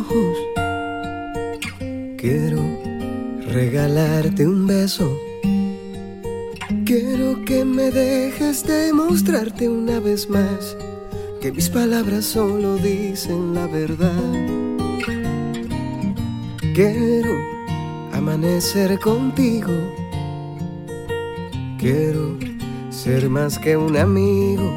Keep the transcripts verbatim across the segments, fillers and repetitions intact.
ojos. Quiero regalarte un beso. Quiero que me dejes demostrarte una vez más que mis palabras solo dicen la verdad. Quiero amanecer contigo. Quiero ser más que un amigo.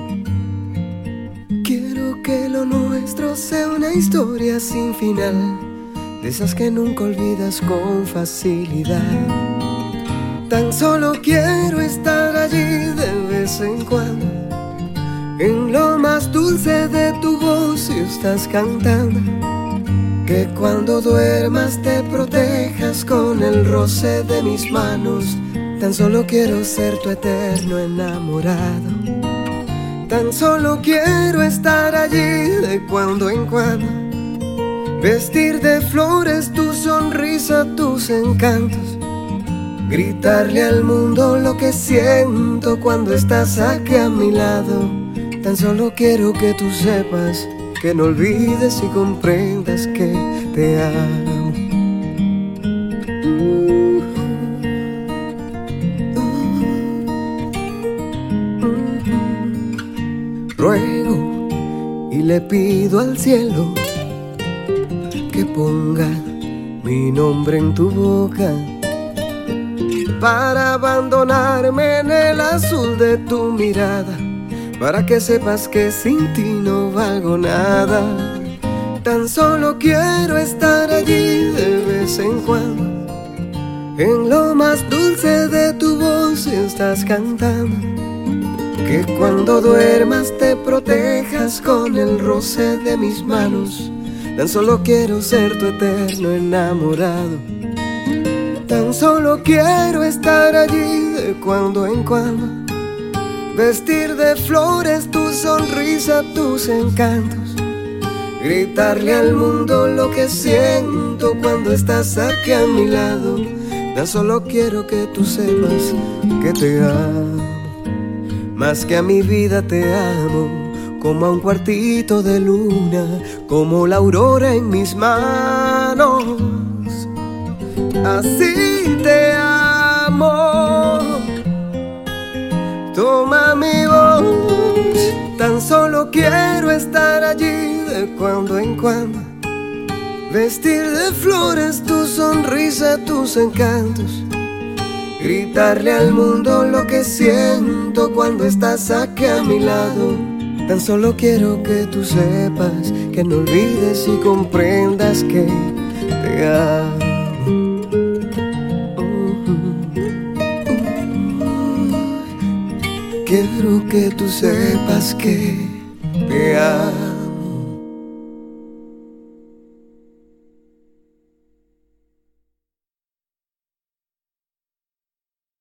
Quiero que lo nuestro sea una historia sin final, de esas que nunca olvidas con facilidad. Tan solo quiero estar allí de vez en cuando, en lo más dulce de tu voz si estás cantando. Que cuando duermas te protejas con el roce de mis manos. Tan solo quiero ser tu eterno enamorado. Tan solo quiero estar allí de cuando en cuando, vestir de flores tu sonrisa, tus encantos, gritarle al mundo lo que siento cuando estás aquí a mi lado. Tan solo quiero que tú sepas, que no olvides y comprendas que te amo. Ruego y le pido al cielo que ponga mi nombre en tu boca, para abandonarme en el azul de tu mirada, para que sepas que sin ti no valgo nada. Tan solo quiero estar allí de vez en cuando, en lo más dulce de tu voz si estás cantando. Que cuando duermas te protejas con el roce de mis manos. Tan solo quiero ser tu eterno enamorado. Tan solo quiero estar allí de cuando en cuando, vestir de flores tu sonrisa, tus encantos, gritarle al mundo lo que siento cuando estás aquí a mi lado. Tan solo quiero que tú sepas que te amo, más que a mi vida te amo, como a un cuartito de luna, como la aurora en mis manos. Así te amo. Toma mi voz. Tan solo quiero estar allí de cuando en cuando, vestir de flores tu sonrisa, tus encantos, gritarle al mundo lo que siento cuando estás aquí a mi lado. Tan solo quiero que tú sepas, que no olvides y comprendas que te amo. Quiero que tú sepas que